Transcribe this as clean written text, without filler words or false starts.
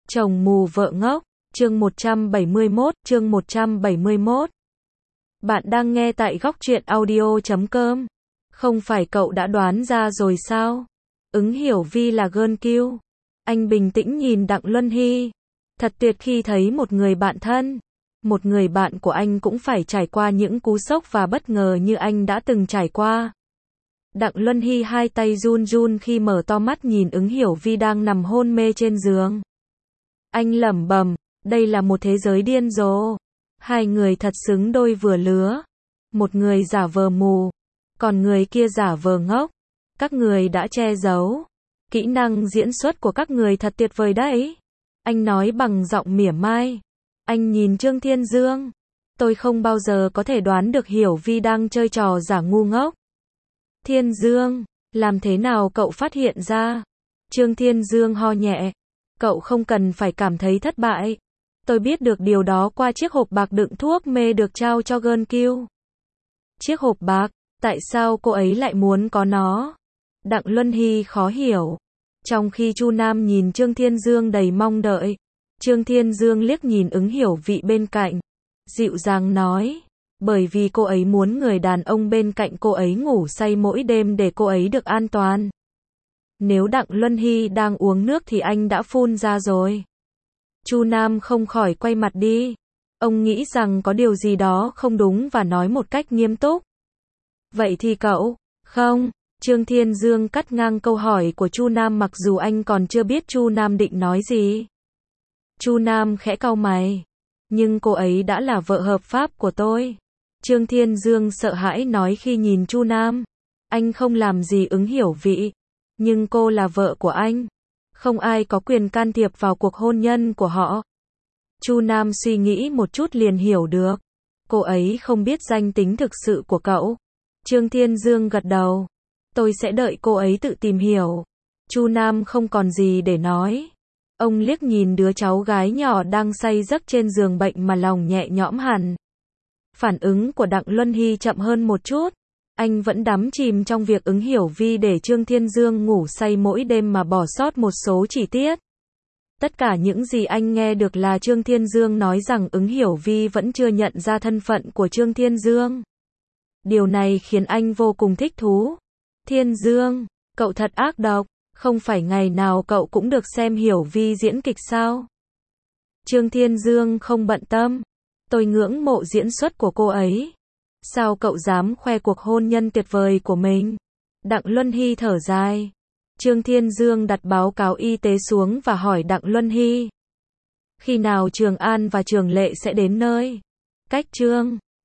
Chồng mù vợ ngốc, chương 171. Bạn đang nghe tại góc truyện audio.com. Không phải cậu đã đoán ra rồi sao? Ứng Hiểu Vi là girl kill. Anh bình tĩnh nhìn Đặng Luân Hy. Thật tuyệt khi thấy một người bạn thân, một người bạn của anh cũng phải trải qua những cú sốc và bất ngờ như anh đã từng trải qua. Đặng Luân Hy hai tay run run khi mở to mắt nhìn Ứng Hiểu Vi đang nằm hôn mê trên giường. Anh lẩm bẩm, đây là một thế giới điên rồ. Hai người thật xứng đôi vừa lứa. Một người giả vờ mù, còn người kia giả vờ ngốc. Các người đã che giấu. Kỹ năng diễn xuất của các người thật tuyệt vời đấy. Anh nói bằng giọng mỉa mai. Anh nhìn Trương Thiên Dương. Tôi không bao giờ có thể đoán được Hiểu Vi đang chơi trò giả ngu ngốc. Thiên Dương, làm thế nào cậu phát hiện ra? Trương Thiên Dương ho nhẹ. Cậu không cần phải cảm thấy thất bại. Tôi biết được điều đó qua chiếc hộp bạc đựng thuốc mê được trao cho girl kill. Chiếc hộp bạc, tại sao cô ấy lại muốn có nó? Đặng Luân Hy khó hiểu. Trong khi Chu Nam nhìn Trương Thiên Dương đầy mong đợi, Trương Thiên Dương liếc nhìn Ứng Hiểu Vi bên cạnh, dịu dàng nói, bởi vì cô ấy muốn người đàn ông bên cạnh cô ấy ngủ say mỗi đêm để cô ấy được an toàn. Nếu Đặng Luân Hy đang uống nước thì anh đã phun ra rồi. Chu Nam không khỏi quay mặt đi. Ông nghĩ rằng có điều gì đó không đúng và nói một cách nghiêm túc. Vậy thì cậu, không, Trương Thiên Dương cắt ngang câu hỏi của Chu Nam mặc dù anh còn chưa biết Chu Nam định nói gì. Chu Nam khẽ cau mày. Nhưng cô ấy đã là vợ hợp pháp của tôi. Trương Thiên Dương sợ hãi nói khi nhìn Chu Nam. Anh không làm gì Ứng Hiểu Vi. Nhưng cô là vợ của anh. Không ai có quyền can thiệp vào cuộc hôn nhân của họ. Chu Nam suy nghĩ một chút liền hiểu được. Cô ấy không biết danh tính thực sự của cậu. Trương Thiên Dương gật đầu. Tôi sẽ đợi cô ấy tự tìm hiểu. Chu Nam không còn gì để nói. Ông liếc nhìn đứa cháu gái nhỏ đang say giấc trên giường bệnh mà lòng nhẹ nhõm hẳn. Phản ứng của Đặng Luân Hy chậm hơn một chút. Anh vẫn đắm chìm trong việc Ứng Hiểu Vi để Trương Thiên Dương ngủ say mỗi đêm mà bỏ sót một số chi tiết. Tất cả những gì anh nghe được là Trương Thiên Dương nói rằng Ứng Hiểu Vi vẫn chưa nhận ra thân phận của Trương Thiên Dương. Điều này khiến anh vô cùng thích thú. Thiên Dương, cậu thật ác độc, không phải ngày nào cậu cũng được xem Hiểu Vi diễn kịch sao? Trương Thiên Dương không bận tâm. Tôi ngưỡng mộ diễn xuất của cô ấy. Sao cậu dám khoe cuộc hôn nhân tuyệt vời của mình? Đặng Luân Hy thở dài. Trương Thiên Dương đặt báo cáo y tế xuống và hỏi Đặng Luân Hy. Khi nào Trường An và Trường Lệ sẽ đến nơi? Cách Trương